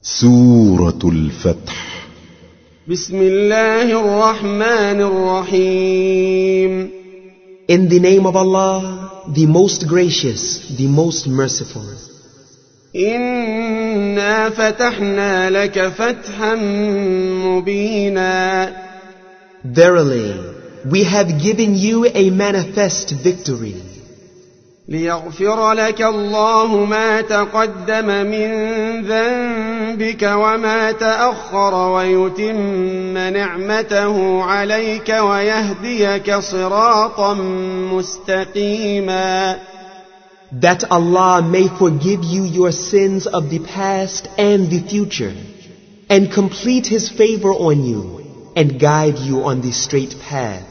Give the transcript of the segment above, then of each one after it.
سورة الفتح. بسم الله الرحمن الرحيم. In the name of Allah, the most gracious, the most merciful. إنا فتحنا لك فتحا مبينا. Verily, we have given you a manifest victory. ليغفر لك الله ما تقدم من ذنبك وما تأخر ويتم نعمته عليك ويهديك صراطا مستقيما. That Allah may forgive you your sins of the past and the future, and complete His favor on you, and guide you on the straight path.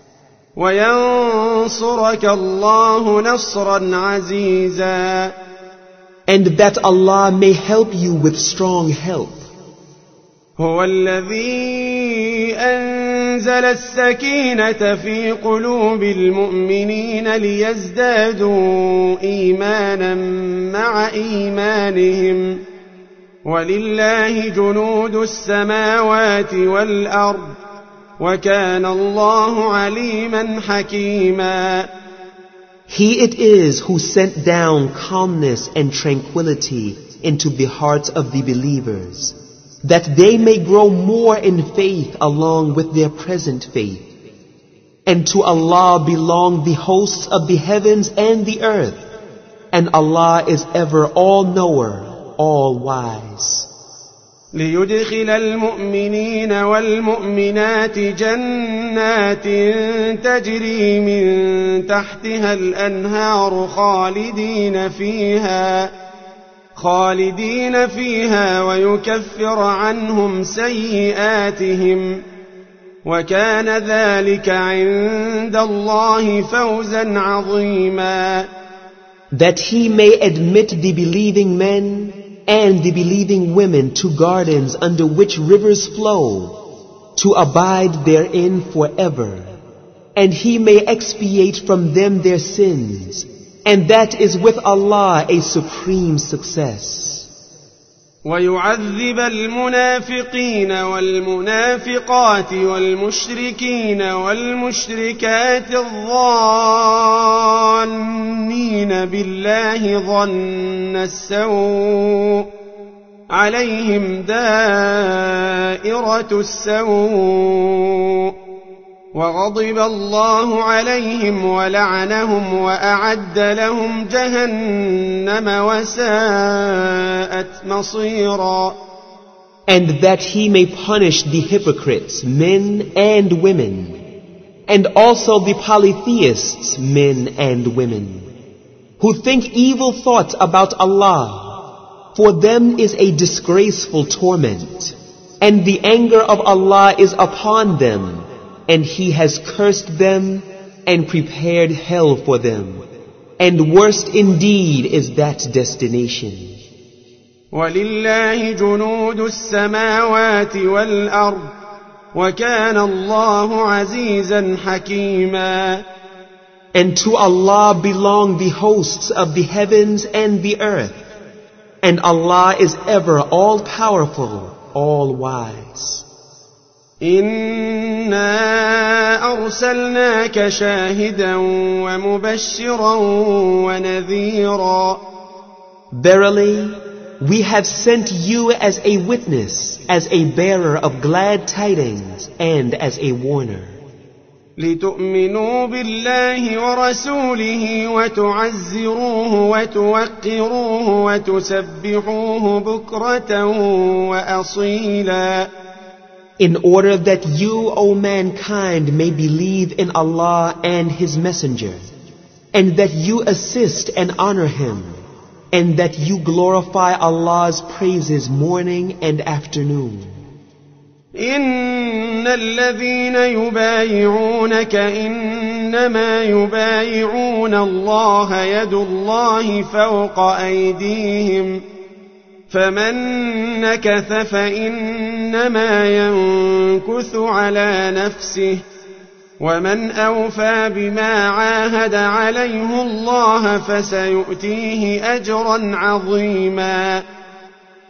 وينصرك الله نصرا عزيزا. And that Allah may help you with strong help. هو الذي أنزل السكينة في قلوب المؤمنين ليزدادوا إيمانا مع إيمانهم ولله جنود السماوات والأرض وكان الله عليما حكيما. He it is who sent down calmness and tranquility into the hearts of the believers, that they may grow more in faith along with their present faith. And to Allah belong the hosts of the heavens and the earth, and Allah is ever all-knower, all-wise. ليدخل المؤمنين والمؤمنات جنات تجري من تحتها الأنهار خالدين فيها ويكفر عنهم سيئاتهم وكان ذلك عند الله فوزا عظيما. That He may admit the believing men and the believing women to gardens under which rivers flow, to abide therein forever, and He may expiate from them their sins, and that is with Allah a supreme success. ويعذب المنافقين والمنافقات والمشركين والمشركات الظانين بالله ظن السوء عليهم دائرة السوء وغضب الله عليهم ولعنهم وأعد لهم جهنم وساءت مصيرا. And that He may punish the hypocrites, men and women, and also the polytheists, men and women, who think evil thoughts about Allah. For them is a disgraceful torment, and the anger of Allah is upon them, and He has cursed them and prepared hell for them. And worst indeed is that destination. وَلِلَّهِ جُنُودُ السَّمَاوَاتِ وَالْأَرْضِ وَكَانَ اللَّهُ عَزِيزًا حَكِيمًا. And to Allah belong the hosts of the heavens and the earth, and Allah is ever all-powerful, all-wise. إنا أرسلناك شاهدا ومبشرا ونذيرا. Verily, we have sent you as a witness, as a bearer of glad tidings, and as a warner. لتؤمنوا بالله ورسوله وتعزروه وتوقروه وتسبحوه بكرة وأصيلا. In order that you, O mankind, may believe in Allah and His Messenger, and that you assist and honor Him, and that you glorify Allah's praises morning and afternoon. إن الذين يبايعونك إنما يبايعون الله يد الله فوق أيديهم فمن نكث فإنما ينكث على نفسه ومن أوفى بما عاهد عليه الله فسيؤتيه أجرا عظيما.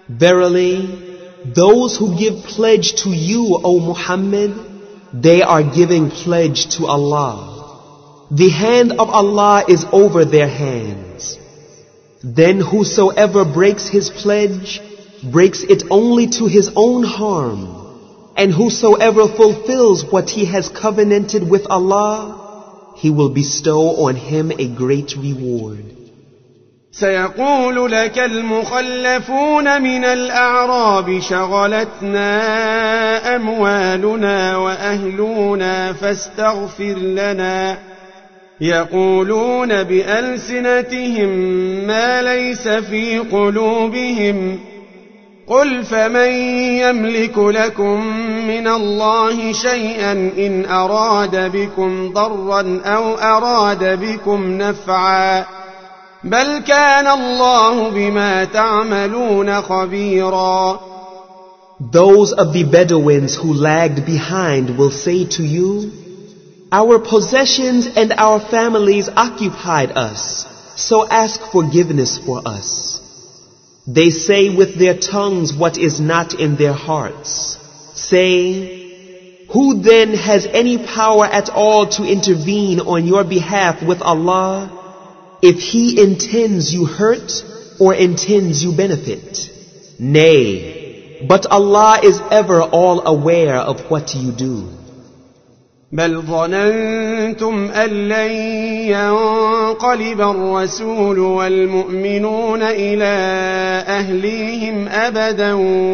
Verily, those who give pledge to you, O Muhammad, they are giving pledge to Allah. The hand of Allah is over their hands. Then whosoever breaks his pledge, breaks it only to his own harm. And whosoever fulfills what he has covenanted with Allah, He will bestow on him a great reward. سيقول لك المخلفون من الأعراب شغلتنا أموالنا وأهلنا فاستغفر لنا يقولون بألسنتهم ما ليس في قلوبهم قل فمن يملك لكم من الله شيئا إن أراد بكم ضرا أو أراد بكم نفعا بل كان الله بما تعملون خبيرا. Those of the Bedouins who lagged behind will say to you, our possessions and our families occupied us, so ask forgiveness for us. They say with their tongues what is not in their hearts, saying, who then has any power at all to intervene on your behalf with Allah, if He intends you hurt or intends you benefit? Nay, but Allah is ever all aware of what you do. بل ظننتم أن لن ينقلب الرسول والمؤمنون إلى أهليهم أبدا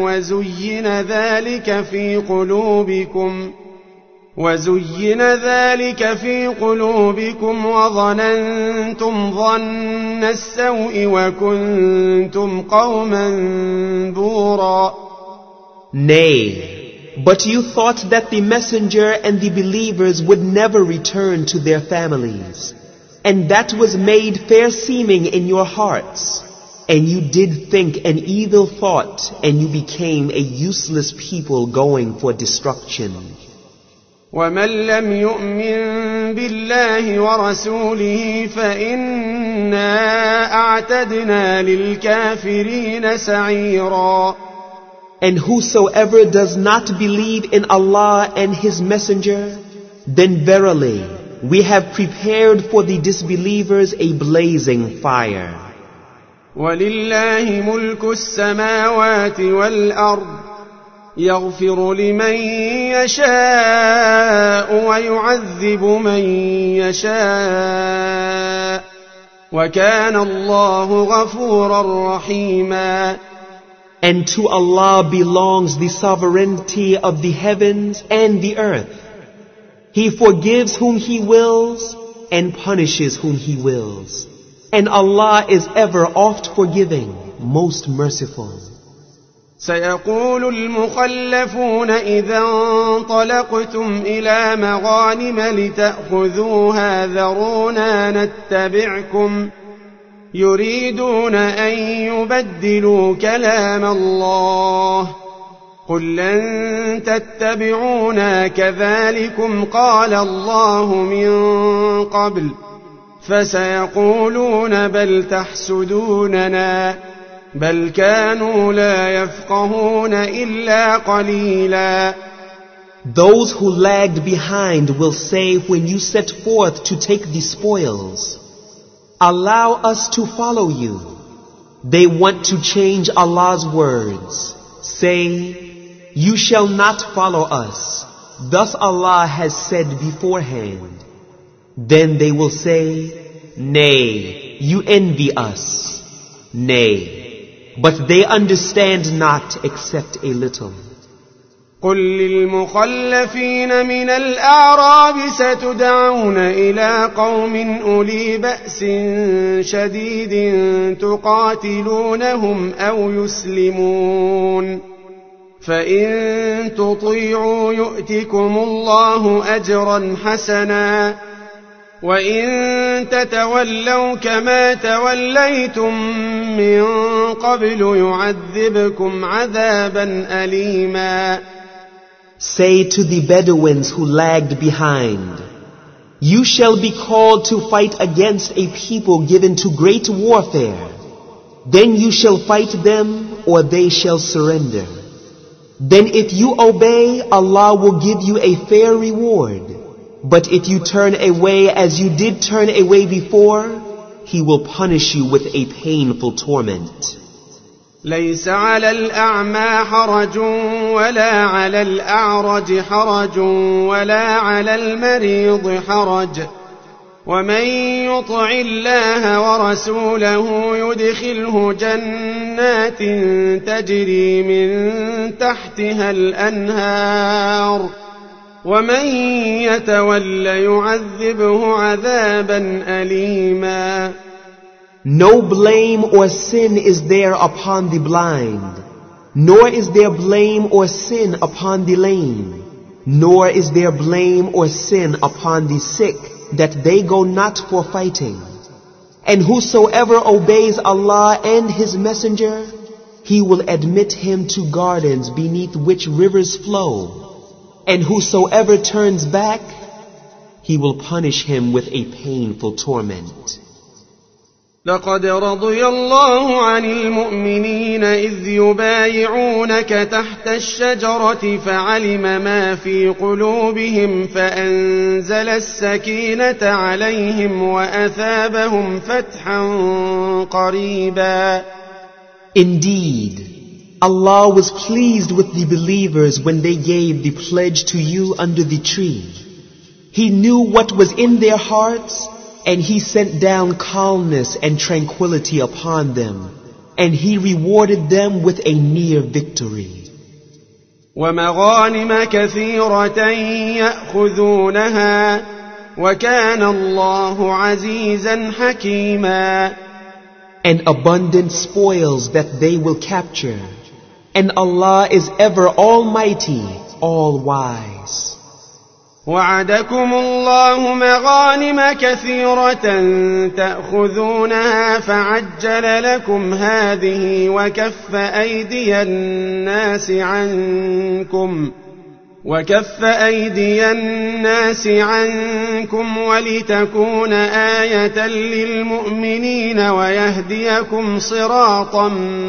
وزين ذلك في قلوبكم وظننتم ظن السوء وكنتم قوما بورا. Nay, but you thought that the messenger and the believers would never return to their families, and that was made fair seeming in your hearts, and you did think an evil thought, and you became a useless people going for destruction. ومن لم يؤمن بالله ورسوله فإنا أعتدنا للكافرين سعيرا. And whosoever does not believe in Allah and His Messenger, then verily we have prepared for the disbelievers a blazing fire. وَلِلَّهِ مُلْكُ السَّمَاوَاتِ وَالْأَرْضِ يَغْفِرُ لِمَن يَشَاءُ وَيُعَذِّبُ مَن يَشَاءُ وَكَانَ اللَّهُ غَفُورًا رَحِيمًا. And to Allah belongs the sovereignty of the heavens and the earth. He forgives whom He wills and punishes whom He wills. And Allah is ever oft forgiving, most merciful. سيقول المخلفون إذا انطلقتم إلى مغانم لتأخذوها ذرونا نتبعكم يريدون أن يبدلوا كلام الله قل لن تتبعونا كذلكم قال الله من قبل فسيقولون بل تحسدوننا بل كانوا لا يفقهون إلا قليلا. Those who lagged behind will say when you set forth to take the spoils, allow us to follow you. They want to change Allah's words. Say, you shall not follow us. Thus Allah has said beforehand. Then they will say, nay, you envy us. Nay, but they understand not except a little. قل للمخلفين من الأعراب ستدعون إلى قوم أولي بأس شديد تقاتلونهم أو يسلمون فإن تطيعوا يؤتكم الله أجرا حسنا وإن تتولوا كما توليتم من قبل يعذبكم عذابا أليما. Say to the Bedouins who lagged behind, you shall be called to fight against a people given to great warfare. then you shall fight them or they shall surrender. Then if you obey, Allah will give you a fair reward. But if you turn away as you did turn away before, He will punish you with a painful torment. ليس على الأعمى حرج ولا على الأعرج حرج ولا على المريض حرج ومن يطع الله ورسوله يدخله جنات تجري من تحتها الأنهار ومن يتول يعذبه عذابا أليما. No blame or sin is there upon the blind, nor is there blame or sin upon the lame, nor is there blame or sin upon the sick, that they go not for fighting. And whosoever obeys Allah and His Messenger, He will admit him to gardens beneath which rivers flow. And whosoever turns back, He will punish him with a painful torment. لقد رضي الله عن المؤمنين إذ يبايعونك تحت الشجرة فعلم ما في قلوبهم فأنزل السكينة عليهم وأثابهم فتحا قريبا. Indeed, Allah was pleased with the believers when they gave the pledge to you under the tree. He knew what was in their hearts, and He sent down calmness and tranquility upon them, and He rewarded them with a near victory. وَمَغَانِمَ كَثِيرَةً يَأْخُذُونَهَا وَكَانَ اللَّهُ عَزِيزًا حَكِيمًا. And abundant spoils that they will capture, and Allah is ever almighty, all-wise. وعدكم الله مغانم كثيرة تأخذونها فعجل لكم هذه وكف أيدي الناس عنكم ولتكون آية للمؤمنين ويهديكم صراطا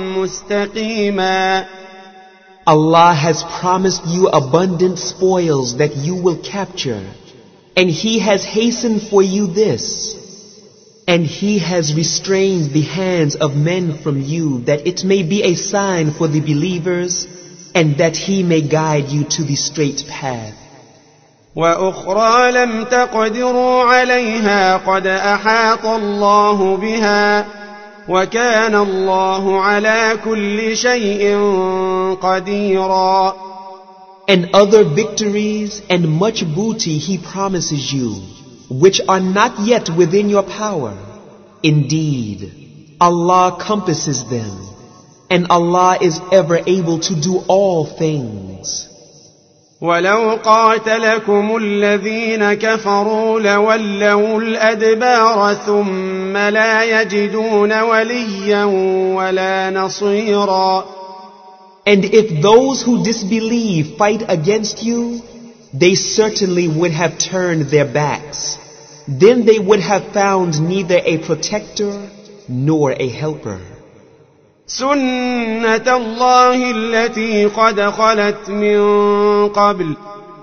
مستقيما. Allah has promised you abundant spoils that you will capture, and He has hastened for you this, and He has restrained the hands of men from you that it may be a sign for the believers, and that He may guide you to the straight path. وَأُخْرَى لَمْ تَقْدِرُوا عَلَيْهَا قَدْ أَحَاطَ اللَّهُ بِهَا وَكَانَ اللَّهُ عَلَى كُلِّ شَيْءٍ قَدِيرًا. And other victories and much booty He promises you, which are not yet within your power. Indeed, Allah compasses them, and Allah is ever able to do all things. وَلَوْ قَاتَلَكُمُ الَّذِينَ كَفَرُوا لَوَلَّوُا الْأَدْبَارَ ثُمَّ لَا يَجِدُونَ وَلِيًّا وَلَا نَصِيرًا. And if those who disbelieve fight against you, they certainly would have turned their backs. Then they would have found neither a protector nor a helper. سُنَّةَ اللَّهِ الَّتِي قَدْ خَلَتْ مِن قَبْلُ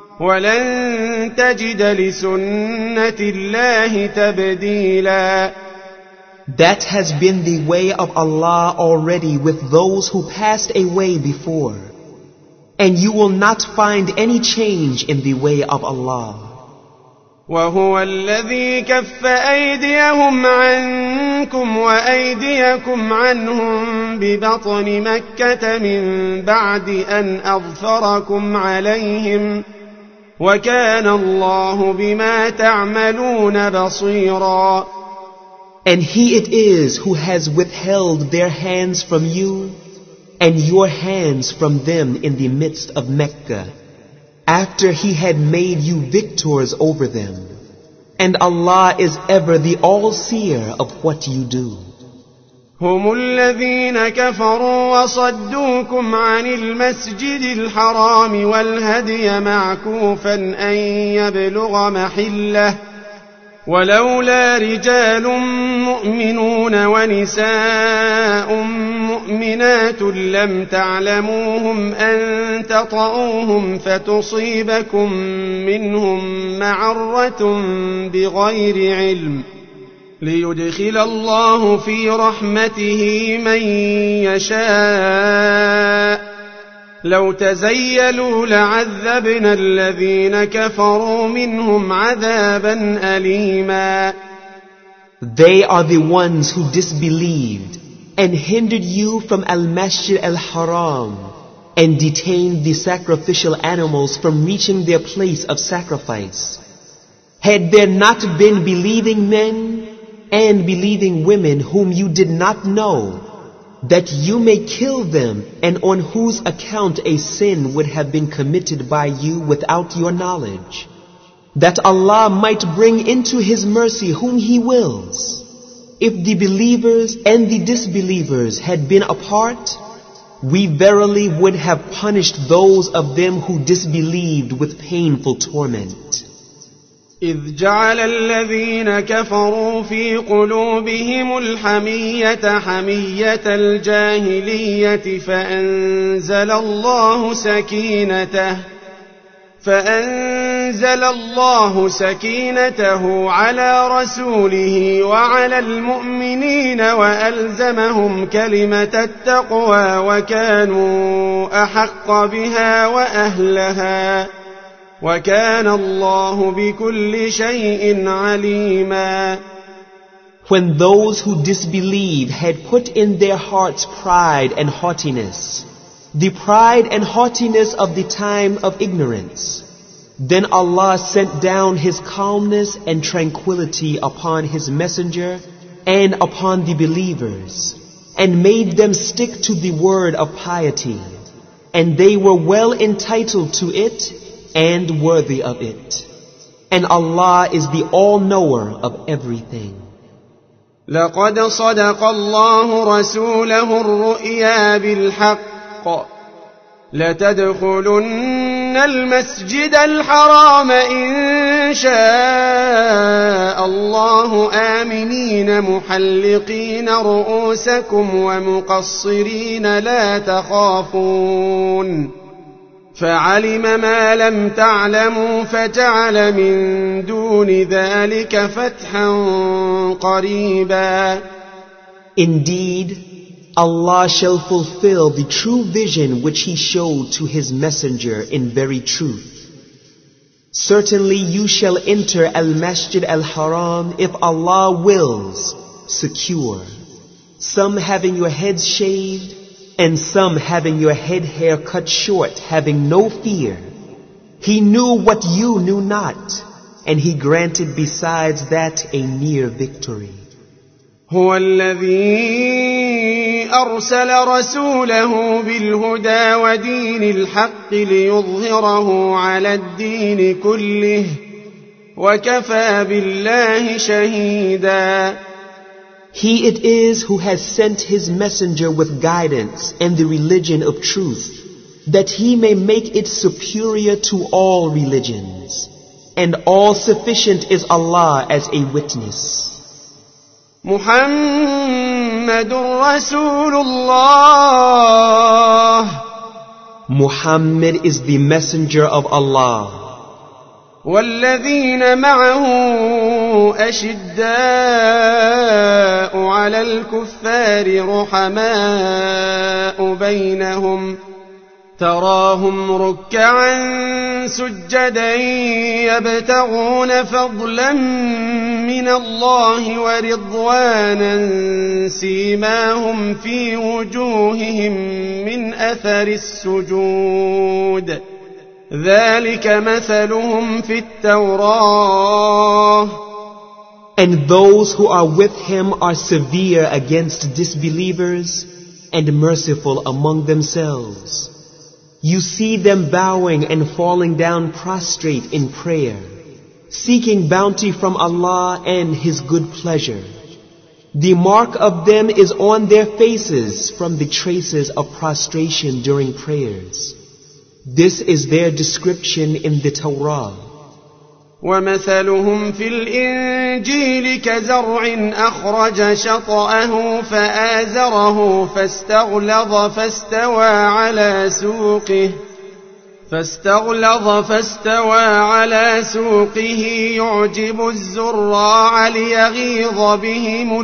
وَلَن تَجِدَ لِسُنَّةِ اللَّهِ تَبْدِيلًا. That has been the way of Allah already with those who passed away before, and you will not find any change in the way of Allah. وَهُوَ الَّذِي كَفَّ أَيْدِيَهُمْ عَنكُمْ وَأَيْدِيَكُمْ عَنْهُمْ بِبَطْنِ مَكَّةَ مِن بَعْدِ أَنْ أَظْفَرَكُمْ عَلَيْهِمْ وَكَانَ اللَّهُ بِمَا تَعْمَلُونَ بَصِيرًا. And He it is who has withheld their hands from you and your hands from them in the midst of Mecca, after He had made you victors over them. And Allah is ever the all-seer of what you do. هم الذين كفروا وصدوكم عن المسجد الحرام والهدي معكوفا أن يبلغ محله ولولا رجال مؤمنون ونساء مؤمنات لم تعلموهم أن تطؤوهم فتصيبكم منهم معرة بغير علم ليدخل الله في رحمته من يشاء لو تزيلوا لعذبنا الذين كفروا منهم عذابا أليما. They are the ones who disbelieved and hindered you from Al-Masjid Al-Haram and detained the sacrificial animals from reaching their place of sacrifice. Had there not been believing men and believing women whom you did not know, that you may kill them and on whose account a sin would have been committed by you without your knowledge, that Allah might bring into His mercy whom He wills. If the believers and the disbelievers had been apart, we verily would have punished those of them who disbelieved with painful torment. إذ جعل الذين كفروا في قلوبهم الحمية حمية الجاهلية فأنزل الله سكينته على رسوله وعلى المؤمنين وألزمهم كلمة التقوى وكانوا أحق بها وأهلها وَكَانَ اللَّهُ بِكُلِّ شَيْءٍ عَلِيمًا. When those who disbelieve had put in their hearts pride and haughtiness, the pride and haughtiness of the time of ignorance, then Allah sent down His calmness and tranquility upon His messenger and upon the believers, and made them stick to the word of piety, and they were well entitled to it and worthy of it. And Allah is the all-knower of everything. لقد صدق الله رسوله الرؤيا بالحق لتدخلن المسجد الحرام إن شاء الله آمنين محلقين رؤوسكم ومقصرين لا تخافون فعلم ما لم تعلموا فجعل من دون ذلك فتحا قريبا. Indeed, Allah shall fulfill the true vision which He showed to His messenger in very truth. Certainly you shall enter Al-Masjid Al-Haram if Allah wills, secure, some having your heads shaved, and some having your head hair cut short, having no fear. He knew what you knew not, and He granted besides that a near victory. هو الذي أرسل رسوله بالهدى ودين الحق ليظهره على الدين كله وكفى بالله شهيدا. He it is who has sent His messenger with guidance and the religion of truth, that He may make it superior to all religions. And all sufficient is Allah as a witness. محمد رسول الله. Muhammad is the messenger of Allah. والذين معه أشداء على الكفار رحماء بينهم تراهم ركعا سجدا يبتغون فضلا من الله ورضوانا سيماهم في وجوههم من أثر السجود ذلك مثلهم في التوراة. And those who are with him are severe against disbelievers and merciful among themselves. You see them bowing and falling down prostrate in prayer, seeking bounty from Allah and His good pleasure. The mark of them is on their faces from the traces of prostration during prayers. This is their description in the Torah. وَمَثَلُهُمْ فِي الإنجيل كزرع أخرج شطأه فآزره فاستغلظ على سوقه يعجب الزراع ليغيظ بهم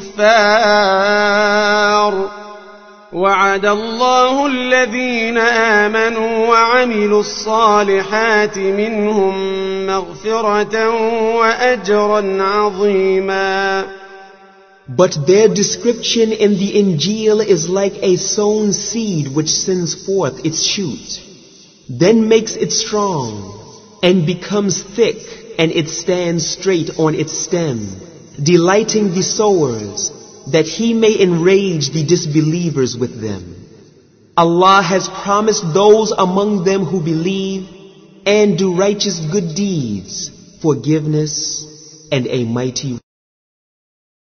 الكفار وعد الله الذين آمنوا وعملوا الصالحات منهم مغفرة وأجرا عظيما. But their description in the Injil is like a sown seed which sends forth its shoot, then makes it strong, and becomes thick, and it stands straight on its stem, delighting the sowers, that he may enrage the disbelievers with them. Allah has promised those among them who believe and do righteous good deeds, forgiveness, and a mighty